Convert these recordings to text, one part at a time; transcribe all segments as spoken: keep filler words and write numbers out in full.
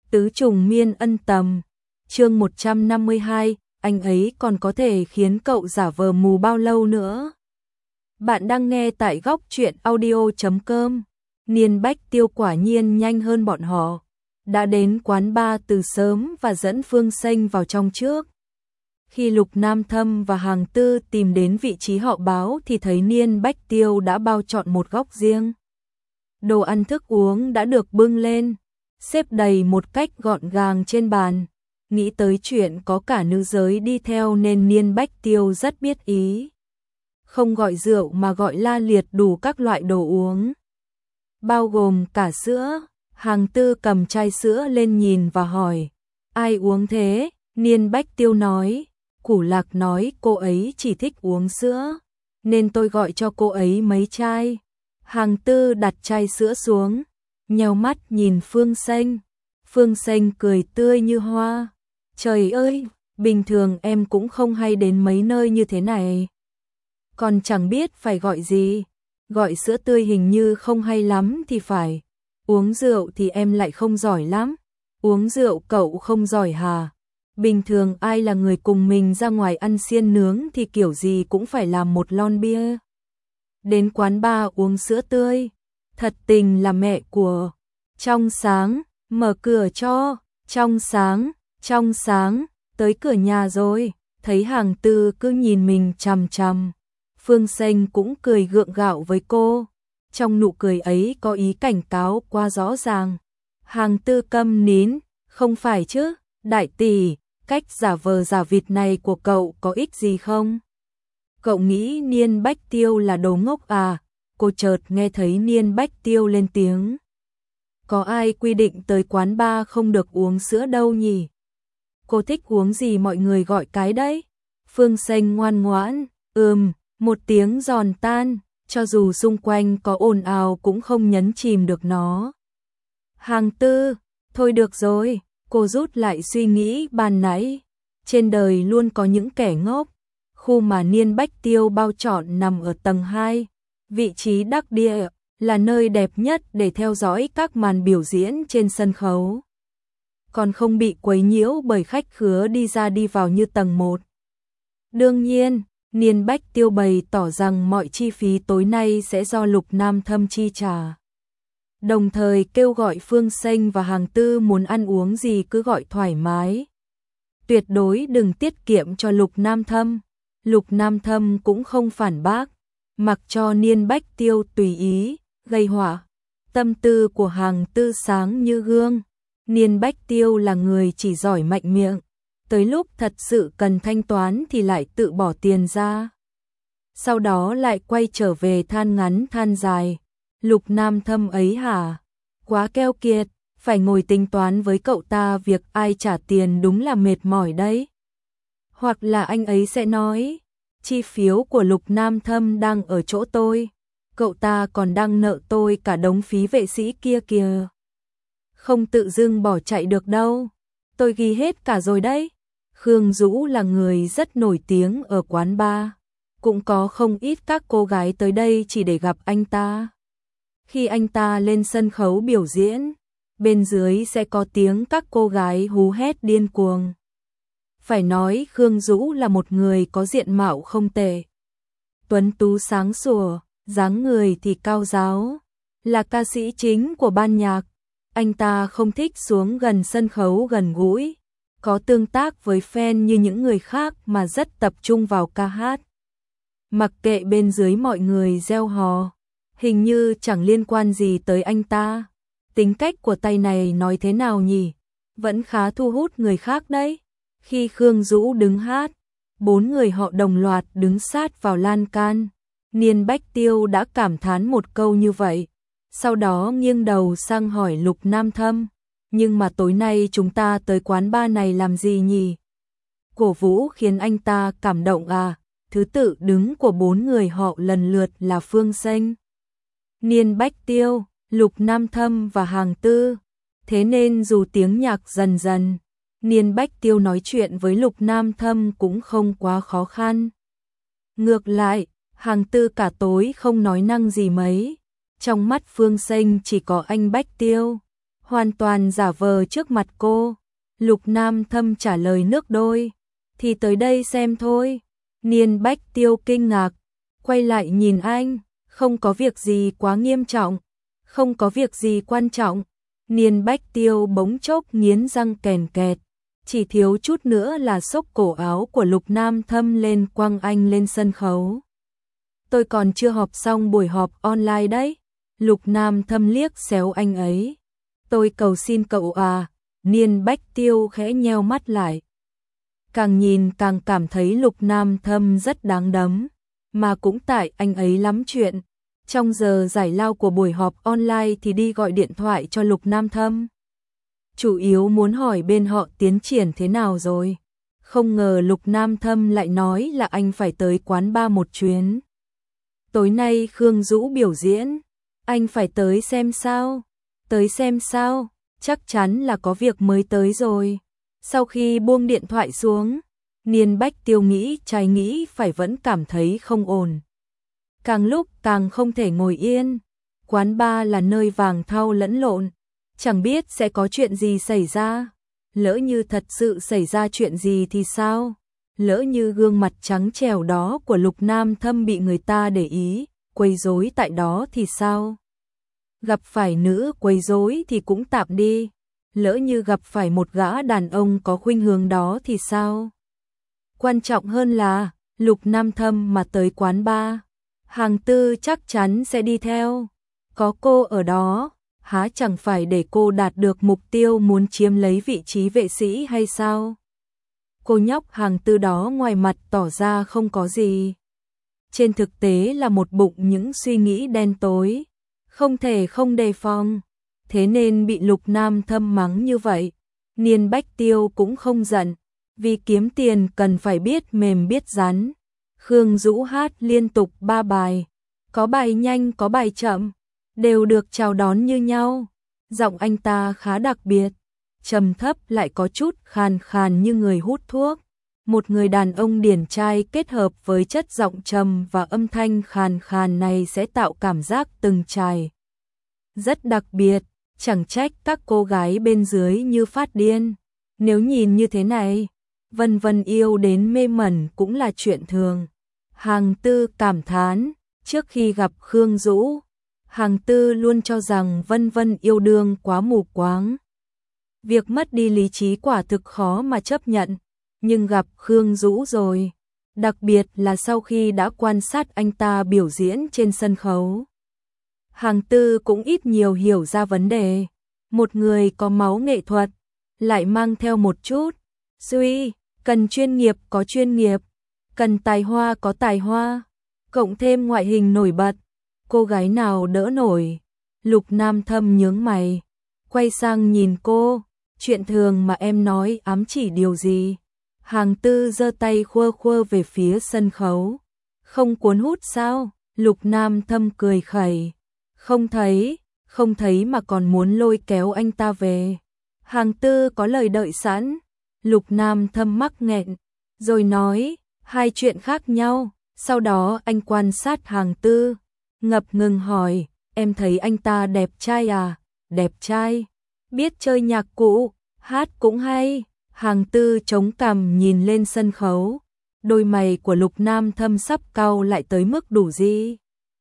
Tứ trùng miên ân tầm. Chương một trăm năm mươi hai, anh ấy còn có thể khiến cậu giả vờ mù bao lâu nữa? Bạn đang nghe tại góc truyện audio chấm com. Niên Bách Tiêu quả nhiên nhanh hơn bọn họ, đã đến quán bar từ sớm và dẫn Phương Xanh vào trong trước. Khi Lục Nam Thâm và Hàng Tư tìm đến vị trí họ báo thì thấy Niên Bách Tiêu đã bao trọn một góc riêng. Đồ ăn thức uống đã được bưng lên, xếp đầy một cách gọn gàng trên bàn. Nghĩ tới chuyện có cả nữ giới đi theo nên Niên Bách Tiêu rất biết ý. Không gọi rượu mà gọi la liệt đủ các loại đồ uống, bao gồm cả sữa. Hàng Tư cầm chai sữa lên nhìn và hỏi, ai uống thế? Niên Bách Tiêu nói, Củ Lạc nói cô ấy chỉ thích uống sữa, nên tôi gọi cho cô ấy mấy chai. Hàng Tư đặt chai sữa xuống, nheo mắt nhìn Phương Xanh. Phương Xanh cười tươi như hoa. Trời ơi, bình thường em cũng không hay đến mấy nơi như thế này. Còn chẳng biết phải gọi gì. Gọi sữa tươi hình như không hay lắm thì phải. Uống rượu thì em lại không giỏi lắm. Uống rượu cậu không giỏi hả? Bình thường ai là người cùng mình ra ngoài ăn xiên nướng thì kiểu gì cũng phải làm một lon bia. Đến quán bar uống sữa tươi, thật tình là mẹ của. Trong sáng, mở cửa cho. Trong sáng, trong sáng, tới cửa nhà rồi. Thấy Hàng Tư cứ nhìn mình chằm chằm, Phương Xanh cũng cười gượng gạo với cô. Trong nụ cười ấy có ý cảnh cáo quá rõ ràng. Hàng Tư câm nín, không phải chứ, đại tỷ, cách giả vờ giả vịt này của cậu có ích gì không? Cậu nghĩ Niên Bách Tiêu là đồ ngốc à? Cô chợt nghe thấy Niên Bách Tiêu lên tiếng. Có ai quy định tới quán bar không được uống sữa đâu nhỉ? Cô thích uống gì mọi người gọi cái đấy? Phương Xanh ngoan ngoãn, ừm, một tiếng giòn tan, cho dù xung quanh có ồn ào cũng không nhấn chìm được nó. Hàng Tư, thôi được rồi, cô rút lại suy nghĩ ban nãy. Trên đời luôn có những kẻ ngốc. Khu mà Niên Bách Tiêu bao trọn nằm ở tầng hai, vị trí đắc địa, là nơi đẹp nhất để theo dõi các màn biểu diễn trên sân khấu. Còn không bị quấy nhiễu bởi khách khứa đi ra đi vào như tầng một. Đương nhiên, Niên Bách Tiêu bày tỏ rằng mọi chi phí tối nay sẽ do Lục Nam Thâm chi trả. Đồng thời kêu gọi Phương Xanh và Hàng Tư muốn ăn uống gì cứ gọi thoải mái. Tuyệt đối đừng tiết kiệm cho Lục Nam Thâm. Lục Nam Thâm cũng không phản bác, mặc cho Niên Bách Tiêu tùy ý, gây họa. Tâm tư của Hàng Tư sáng như gương. Niên Bách Tiêu là người chỉ giỏi mạnh miệng, tới lúc thật sự cần thanh toán thì lại tự bỏ tiền ra. Sau đó lại quay trở về than ngắn than dài. Lục Nam Thâm ấy hả? Quá keo kiệt, phải ngồi tính toán với cậu ta việc ai trả tiền đúng là mệt mỏi đấy. Hoặc là anh ấy sẽ nói, chi phiếu của Lục Nam Thâm đang ở chỗ tôi, cậu ta còn đang nợ tôi cả đống phí vệ sĩ kia kìa. Không tự dưng bỏ chạy được đâu, tôi ghi hết cả rồi đấy. Khương Dũ là người rất nổi tiếng ở quán bar, cũng có không ít các cô gái tới đây chỉ để gặp anh ta. Khi anh ta lên sân khấu biểu diễn, bên dưới sẽ có tiếng các cô gái hú hét điên cuồng. Phải nói Khương Dũ là một người có diện mạo không tệ. Tuấn tú sáng sủa, dáng người thì cao ráo, là ca sĩ chính của ban nhạc. Anh ta không thích xuống gần sân khấu gần gũi, có tương tác với fan như những người khác mà rất tập trung vào ca hát. Mặc kệ bên dưới mọi người reo hò, hình như chẳng liên quan gì tới anh ta. Tính cách của tay này nói thế nào nhỉ? Vẫn khá thu hút người khác đấy. Khi Khương Dũ đứng hát, bốn người họ đồng loạt đứng sát vào lan can. Niên Bách Tiêu đã cảm thán một câu như vậy, sau đó nghiêng đầu sang hỏi Lục Nam Thâm, nhưng mà tối nay chúng ta tới quán bar này làm gì nhỉ? Cổ vũ khiến anh ta cảm động à? Thứ tự đứng của bốn người họ lần lượt là Phương Xanh, Niên Bách Tiêu, Lục Nam Thâm và Hàng Tư. Thế nên dù tiếng nhạc dần dần, Niên Bách Tiêu nói chuyện với Lục Nam Thâm cũng không quá khó khăn. Ngược lại, Hàng Tư cả tối không nói năng gì mấy. Trong mắt Phương Xanh chỉ có anh Bách Tiêu. hoàn toàn giả vờ trước mặt cô. Lục Nam Thâm trả lời nước đôi, thì tới đây xem thôi. Niên Bách Tiêu kinh ngạc, quay lại nhìn anh, không có việc gì quá nghiêm trọng, không có việc gì quan trọng. Niên Bách Tiêu bỗng chốc nghiến răng kèn kẹt, chỉ thiếu chút nữa là xốc cổ áo của Lục Nam Thâm lên quăng anh lên sân khấu. Tôi còn chưa họp xong buổi họp online đấy. Lục Nam Thâm liếc xéo anh ấy. Tôi cầu xin cậu à. Niên Bách Tiêu khẽ nheo mắt lại. Càng nhìn càng cảm thấy Lục Nam Thâm rất đáng đấm, mà cũng tại anh ấy lắm chuyện. Trong giờ giải lao của buổi họp online thì đi gọi điện thoại cho Lục Nam Thâm. Chủ yếu muốn hỏi bên họ tiến triển thế nào rồi. Không ngờ Lục Nam Thâm lại nói là anh phải tới quán bar một chuyến. Tối nay Khương Dũ biểu diễn, anh phải tới xem sao? Tới xem sao? Chắc chắn là có việc mới tới rồi. Sau khi buông điện thoại xuống, Niên Bách Tiêu nghĩ trái nghĩ phải vẫn cảm thấy không ổn. Càng lúc càng không thể ngồi yên. Quán bar là nơi vàng thau lẫn lộn, chẳng biết sẽ có chuyện gì xảy ra. Lỡ như thật sự xảy ra chuyện gì thì sao? Lỡ như gương mặt trắng trẻo đó của Lục Nam Thâm bị người ta để ý, quấy rối tại đó thì sao? Gặp phải nữ quấy rối thì cũng tạm đi. Lỡ như gặp phải một gã đàn ông có khuynh hướng đó thì sao? Quan trọng hơn là, Lục Nam Thâm mà tới quán bar, Hàng Tư chắc chắn sẽ đi theo. Có cô ở đó, há chẳng phải để cô đạt được mục tiêu muốn chiếm lấy vị trí vệ sĩ hay sao? Cô nhóc Hàng Tư đó ngoài mặt tỏ ra không có gì, trên thực tế là một bụng những suy nghĩ đen tối, không thể không đề phòng. Thế nên bị Lục Nam Thâm mắng như vậy, Niên Bách Tiêu cũng không giận, vì kiếm tiền cần phải biết mềm biết rắn. Khương Dũ hát liên tục ba bài, có bài nhanh có bài chậm, đều được chào đón như nhau. Giọng anh ta khá đặc biệt, trầm thấp lại có chút khàn khàn như người hút thuốc. Một người đàn ông điển trai kết hợp với chất giọng trầm và âm thanh khàn khàn này sẽ tạo cảm giác từng trải rất đặc biệt, chẳng trách các cô gái bên dưới như phát điên. Nếu nhìn như thế này, Vân Vân yêu đến mê mẩn cũng là chuyện thường. Hàng Tư cảm thán, trước khi gặp Khương Dũ, Hàng Tư luôn cho rằng Vân Vân yêu đương quá mù quáng. Việc mất đi lý trí quả thực khó mà chấp nhận, nhưng gặp Khương Dũ rồi, đặc biệt là sau khi đã quan sát anh ta biểu diễn trên sân khấu, Hàng Tư cũng ít nhiều hiểu ra vấn đề. Một người có máu nghệ thuật, lại mang theo một chút suy, cần chuyên nghiệp có chuyên nghiệp, cần tài hoa có tài hoa, cộng thêm ngoại hình nổi bật, cô gái nào đỡ nổi. Lục Nam Thâm nhướng mày, quay sang nhìn cô, chuyện thường mà em nói ám chỉ điều gì? Hàng Tư giơ tay khua khua về phía sân khấu. Không cuốn hút sao? Lục Nam Thâm cười khẩy. Không thấy, không thấy mà còn muốn lôi kéo anh ta về. Hàng Tư có lời đợi sẵn. Lục Nam Thâm mắc nghẹn, rồi nói, hai chuyện khác nhau. Sau đó anh quan sát Hàng Tư, ngập ngừng hỏi, em thấy anh ta đẹp trai à? Đẹp trai, biết chơi nhạc cụ, hát cũng hay. Hàng Tư chống cằm nhìn lên sân khấu, đôi mày của Lục Nam Thâm sắp cau lại tới mức đủ gì.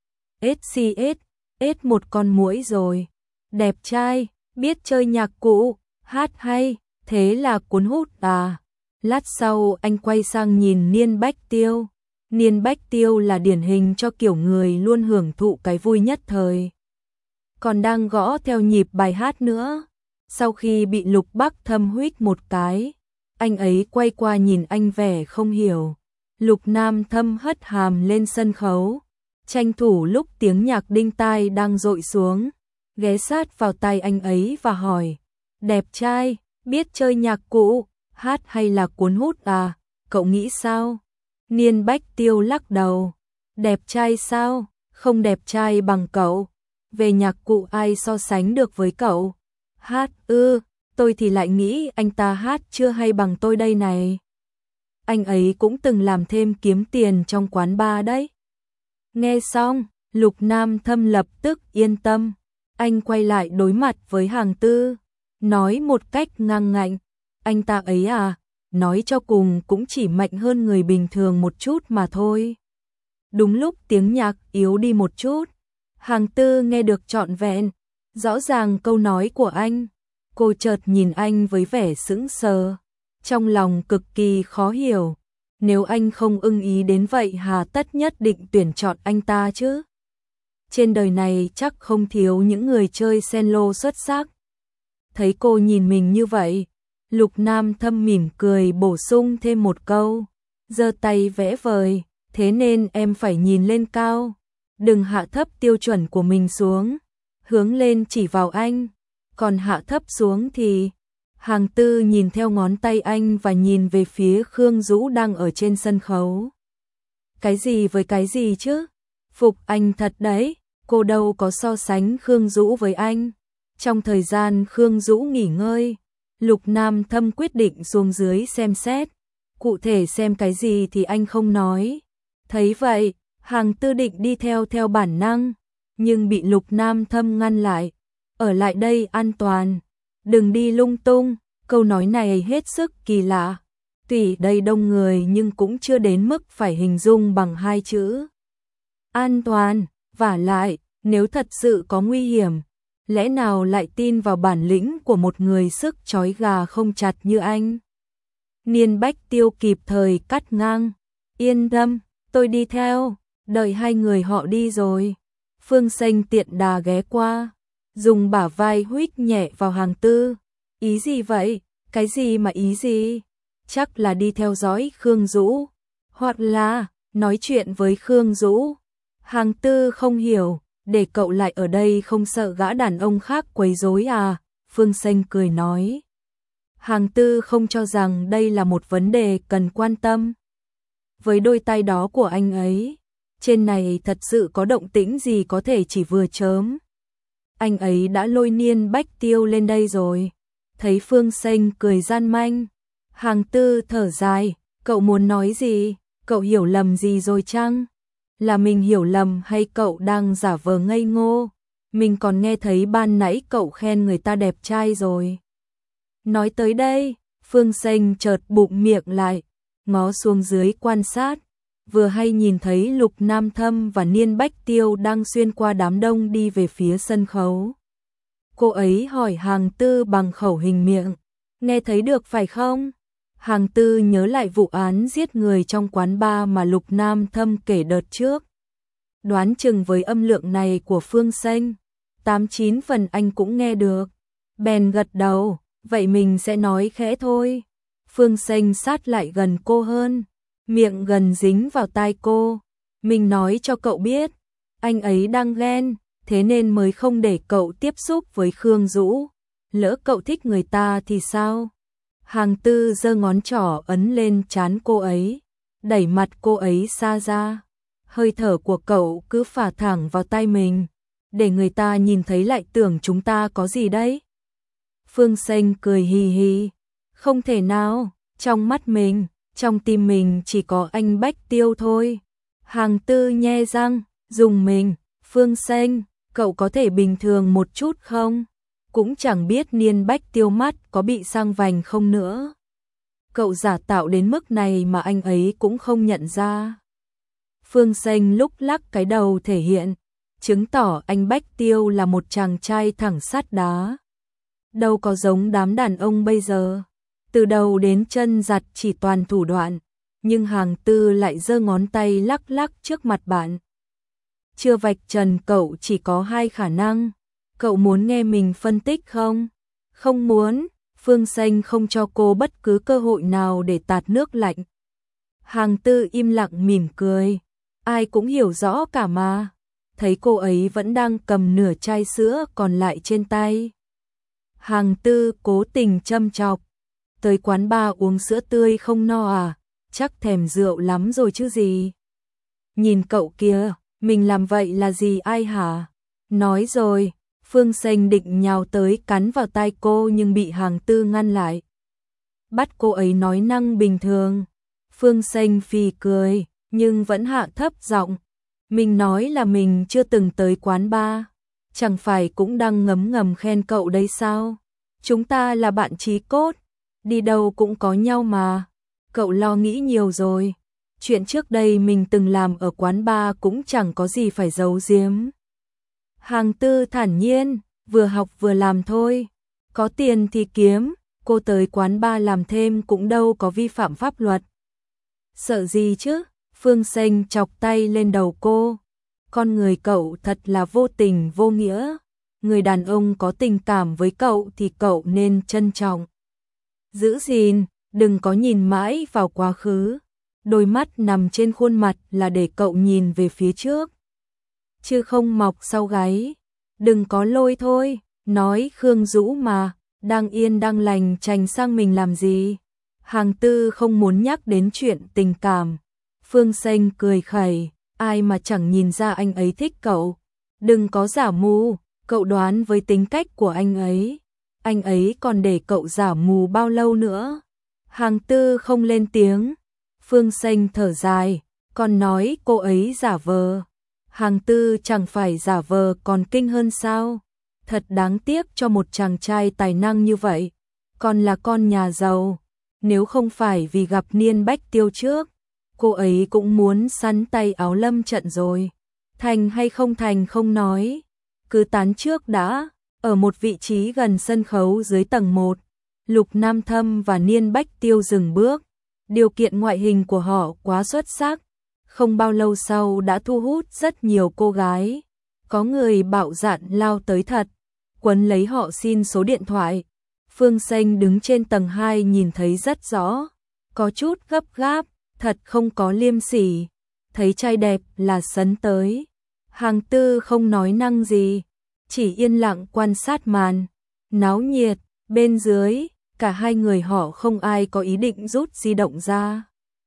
ét xê ét, ết một con muỗi rồi. Đẹp trai, biết chơi nhạc cụ, hát hay, thế là cuốn hút à? Lát sau anh quay sang nhìn Niên Bách Tiêu. Niên Bách Tiêu là điển hình cho kiểu người luôn hưởng thụ cái vui nhất thời, còn đang gõ theo nhịp bài hát nữa. Sau khi bị Lục Bắc Thâm huých một cái, anh ấy quay qua nhìn anh vẻ không hiểu. Lục Nam Thâm hất hàm lên sân khấu, tranh thủ lúc tiếng nhạc đinh tai đang dội xuống, ghé sát vào tai anh ấy và hỏi, đẹp trai, biết chơi nhạc cụ, hát hay là cuốn hút à? Cậu nghĩ sao? Niên Bách Tiêu lắc đầu, đẹp trai sao? Không đẹp trai bằng cậu. Về nhạc cụ ai so sánh được với cậu? Hát ư, tôi thì lại nghĩ anh ta hát chưa hay bằng tôi đây này. Anh ấy cũng từng làm thêm kiếm tiền trong quán bar đấy. Nghe xong, Lục Nam Thâm lập tức yên tâm. Anh quay lại đối mặt với Hàng Tư. nói một cách ngang ngạnh, anh ta ấy à, nói cho cùng cũng chỉ mạnh hơn người bình thường một chút mà thôi. Đúng lúc tiếng nhạc yếu đi một chút, Hàng Tư nghe được trọn vẹn, rõ ràng câu nói của anh. Cô chợt nhìn anh với vẻ sững sờ, trong lòng cực kỳ khó hiểu. Nếu anh không ưng ý đến vậy hà tất nhất định tuyển chọn anh ta chứ? Trên đời này chắc không thiếu những người chơi cello xuất sắc. Thấy cô nhìn mình như vậy, Lục Nam Thâm mỉm cười bổ sung thêm một câu, giơ tay vẽ vời, thế nên em phải nhìn lên cao, đừng hạ thấp tiêu chuẩn của mình xuống, hướng lên chỉ vào anh, còn hạ thấp xuống thì... Hàng Tư nhìn theo ngón tay anh và nhìn về phía Khương Dũ đang ở trên sân khấu. Cái gì với cái gì chứ? Phục anh thật đấy, cô đâu có so sánh Khương Dũ với anh. Trong thời gian Khương Dũ nghỉ ngơi, Lục Nam Thâm quyết định xuống dưới xem xét. Cụ thể xem cái gì thì anh không nói. Thấy vậy, Hàng Tư định đi theo theo bản năng, nhưng bị Lục Nam Thâm ngăn lại. Ở lại đây an toàn, đừng đi lung tung. Câu nói này hết sức kỳ lạ. Tuy đây đông người nhưng cũng chưa đến mức phải hình dung bằng hai chữ. An toàn, vả lại, nếu thật sự có nguy hiểm, lẽ nào lại tin vào bản lĩnh của một người sức trói gà không chặt như anh? Niên Bách Tiêu kịp thời cắt ngang. Yên tâm, tôi đi theo, đợi hai người họ đi rồi. Phương Xanh tiện đà ghé qua, dùng bả vai huých nhẹ vào Hàng Tư. Ý gì vậy? Cái gì mà ý gì? Chắc là đi theo dõi Khương Dũ, hoặc là nói chuyện với Khương Dũ. Hàng Tư không hiểu, để cậu lại ở đây không sợ gã đàn ông khác quấy rối à? Phương Xanh cười nói. Hàng Tư không cho rằng đây là một vấn đề cần quan tâm. Với đôi tay đó của anh ấy, trên này thật sự có động tĩnh gì có thể chỉ vừa chớm. Anh ấy đã lôi Niên Bách Tiêu lên đây rồi. Thấy Phương Xanh cười gian manh, Hàng Tư thở dài, cậu muốn nói gì? Cậu hiểu lầm gì rồi chăng? Là mình hiểu lầm hay cậu đang giả vờ ngây ngô? Mình còn nghe thấy ban nãy cậu khen người ta đẹp trai rồi. Nói tới đây, Phương Xanh chợt bụng miệng lại, ngó xuống dưới quan sát, vừa hay nhìn thấy Lục Nam Thâm và Niên Bách Tiêu đang xuyên qua đám đông đi về phía sân khấu. Cô ấy hỏi Hàng Tư bằng khẩu hình miệng, nghe thấy được phải không? Hàng Tư nhớ lại vụ án giết người trong quán bar mà Lục Nam Thâm kể đợt trước. Đoán chừng với âm lượng này của Phương Xanh, tám chín phần anh cũng nghe được. Bèn gật đầu, vậy mình sẽ nói khẽ thôi. Phương Xanh sát lại gần cô hơn, miệng gần dính vào tai cô. Mình nói cho cậu biết, anh ấy đang ghen, thế nên mới không để cậu tiếp xúc với Khương Dũ. Lỡ cậu thích người ta thì sao? Hàng Tư giơ ngón trỏ ấn lên trán cô ấy, đẩy mặt cô ấy xa ra. Hơi thở của cậu cứ phả thẳng vào tai mình, để người ta nhìn thấy lại tưởng chúng ta có gì đấy. Phương Xanh cười hì hì, không thể nào, trong mắt mình, trong tim mình chỉ có anh Bách Tiêu thôi. Hàng Tư nhe răng, dùng mình, Phương Xanh, cậu có thể bình thường một chút không? Cũng chẳng biết Niên Bách Tiêu mắt có bị sang vành không nữa. Cậu giả tạo đến mức này mà anh ấy cũng không nhận ra. Phương Xanh lúc lắc cái đầu thể hiện, chứng tỏ anh Bách Tiêu là một chàng trai thẳng sắt đá. Đâu có giống đám đàn ông bây giờ, từ đầu đến chân giặt chỉ toàn thủ đoạn, nhưng Hàng Tư lại giơ ngón tay lắc lắc trước mặt bạn. Chưa vạch trần cậu chỉ có hai khả năng. Cậu muốn nghe mình phân tích không? Không muốn. Phương Xanh không cho cô bất cứ cơ hội nào để tạt nước lạnh. Hàng Tư im lặng mỉm cười. Ai cũng hiểu rõ cả mà. Thấy cô ấy vẫn đang cầm nửa chai sữa còn lại trên tay. Hàng Tư cố tình châm chọc. Tới quán bar uống sữa tươi không no à? Chắc thèm rượu lắm rồi chứ gì. Nhìn cậu kia, mình làm vậy là gì ai hả? Nói rồi. Phương Xanh định nhào tới cắn vào tai cô nhưng bị Hàng Tư ngăn lại. Bắt cô ấy nói năng bình thường. Phương Xanh phì cười, nhưng vẫn hạ thấp giọng. Mình nói là mình chưa từng tới quán bar. Chẳng phải cũng đang ngấm ngầm khen cậu đấy sao? Chúng ta là bạn chí cốt, đi đâu cũng có nhau mà. Cậu lo nghĩ nhiều rồi. Chuyện trước đây mình từng làm ở quán bar cũng chẳng có gì phải giấu giếm. Hàng Tư thản nhiên, vừa học vừa làm thôi. Có tiền thì kiếm, cô tới quán bar làm thêm cũng đâu có vi phạm pháp luật. Sợ gì chứ? Phương Sênh chọc tay lên đầu cô. Con người cậu thật là vô tình vô nghĩa. Người đàn ông có tình cảm với cậu thì cậu nên trân trọng. Giữ gìn, đừng có nhìn mãi vào quá khứ. Đôi mắt nằm trên khuôn mặt là để cậu nhìn về phía trước, chứ không mọc sau gáy. Đừng có lôi thôi, nói Khương Dũ mà, đang yên đang lành chành sang mình làm gì. Hàng Tư không muốn nhắc đến chuyện tình cảm. Phương Sênh cười khẩy, ai mà chẳng nhìn ra anh ấy thích cậu. Đừng có giả mù, cậu đoán với tính cách của anh ấy. Anh ấy còn để cậu giả mù bao lâu nữa. Hàng Tư không lên tiếng. Phương Sênh thở dài, còn nói cô ấy giả vờ. Hàng Tư chẳng phải giả vờ còn kinh hơn sao? Thật đáng tiếc cho một chàng trai tài năng như vậy, còn là con nhà giàu. Nếu không phải vì gặp Niên Bách Tiêu trước, cô ấy cũng muốn sắn tay áo lâm trận rồi. Thành hay không thành không nói, cứ tán trước đã. Ở một vị trí gần sân khấu dưới tầng một, Lục Nam Thâm và Niên Bách Tiêu dừng bước. Điều kiện ngoại hình của họ quá xuất sắc, không bao lâu sau đã thu hút rất nhiều cô gái. Có người bạo dạn lao tới thật, quấn lấy họ xin số điện thoại. Phương Sênh đứng trên tầng hai nhìn thấy rất rõ, có chút gấp gáp, thật không có liêm sỉ. Thấy trai đẹp là sấn tới. Hàng Tư không nói năng gì, chỉ yên lặng quan sát màn náo nhiệt bên dưới. Cả hai người họ không ai có ý định rút di động ra.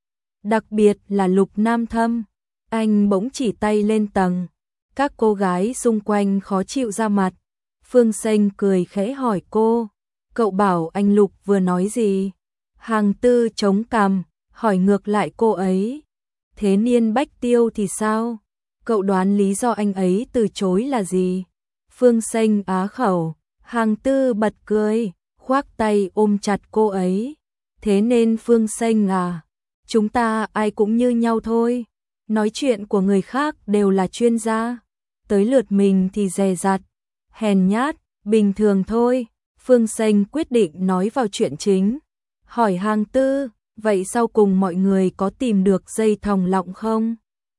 Đặc biệt là Lục Nam Thâm, anh bỗng chỉ tay lên tầng. Các cô gái xung quanh khó chịu ra mặt. Phương Sênh cười khẽ hỏi cô, cậu bảo anh Lục vừa nói gì? Hàng Tư chống cằm, hỏi ngược lại cô ấy. Thế Niên Bách Tiêu thì sao? Cậu đoán lý do anh ấy từ chối là gì? Phương Sênh á khẩu, Hàng Tư bật cười, khoác tay ôm chặt cô ấy. Thế nên Phương Sênh à, chúng ta ai cũng như nhau thôi. Nói chuyện của người khác đều là chuyên gia, tới lượt mình thì dè dặt, hèn nhát, bình thường thôi. Phương Sênh quyết định nói vào chuyện chính. Hỏi Hàng Tư, vậy sau cùng mọi người có tìm được dây thòng lọng không?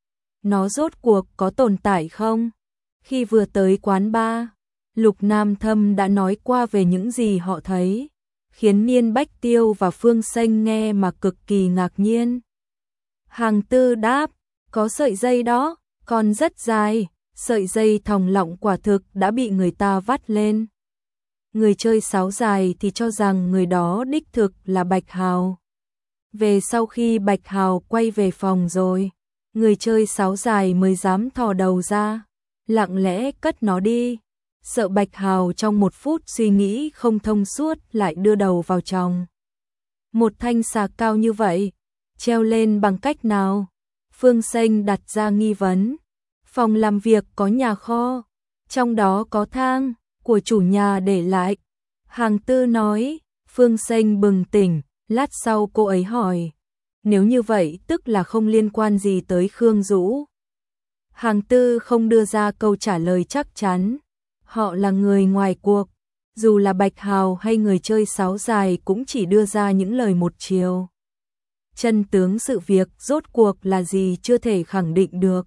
Nó rốt cuộc có tồn tại không? Khi vừa tới quán bar, Lục Nam Thâm đã nói qua về những gì họ thấy, khiến Niên Bách Tiêu và Phương Sênh nghe mà cực kỳ ngạc nhiên. Hàng Tư đáp, có sợi dây đó, còn rất dài, sợi dây thòng lọng quả thực đã bị người ta vắt lên. Người chơi sáo dài thì cho rằng người đó đích thực là Bạch Hào. Về sau khi Bạch Hào quay về phòng rồi, người chơi sáo dài mới dám thò đầu ra, lặng lẽ cất nó đi. Sợ Bạch Hào trong một phút suy nghĩ không thông suốt lại đưa đầu vào trong. Một thanh xà cao như vậy, treo lên bằng cách nào? Phương Sênh đặt ra nghi vấn. Phòng làm việc có nhà kho, trong đó có thang của chủ nhà để lại. Hàng Tư nói. Phương Sênh bừng tỉnh, lát sau cô ấy hỏi, nếu như vậy tức là không liên quan gì tới Khương Dũ. Hàng Tư không đưa ra câu trả lời chắc chắn. Họ là người ngoài cuộc, dù là Bạch Hào hay người chơi sáo dài cũng chỉ đưa ra những lời một chiều. Chân tướng sự việc rốt cuộc là gì chưa thể khẳng định được.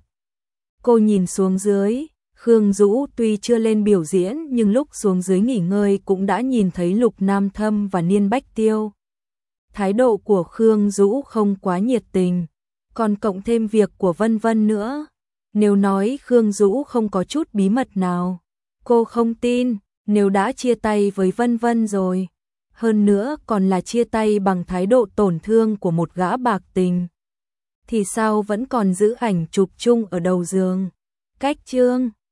Cô nhìn xuống dưới, Khương Dũ tuy chưa lên biểu diễn nhưng lúc xuống dưới nghỉ ngơi cũng đã nhìn thấy Lục Nam Thâm và Niên Bách Tiêu. Thái độ của Khương Dũ không quá nhiệt tình, còn cộng thêm việc của Vân Vân nữa. Nếu nói Khương Dũ không có chút bí mật nào, cô không tin. Nếu đã chia tay với Vân Vân rồi, hơn nữa còn là chia tay bằng thái độ tổn thương của một gã bạc tình, thì sao vẫn còn giữ ảnh chụp chung ở đầu giường? Cách chương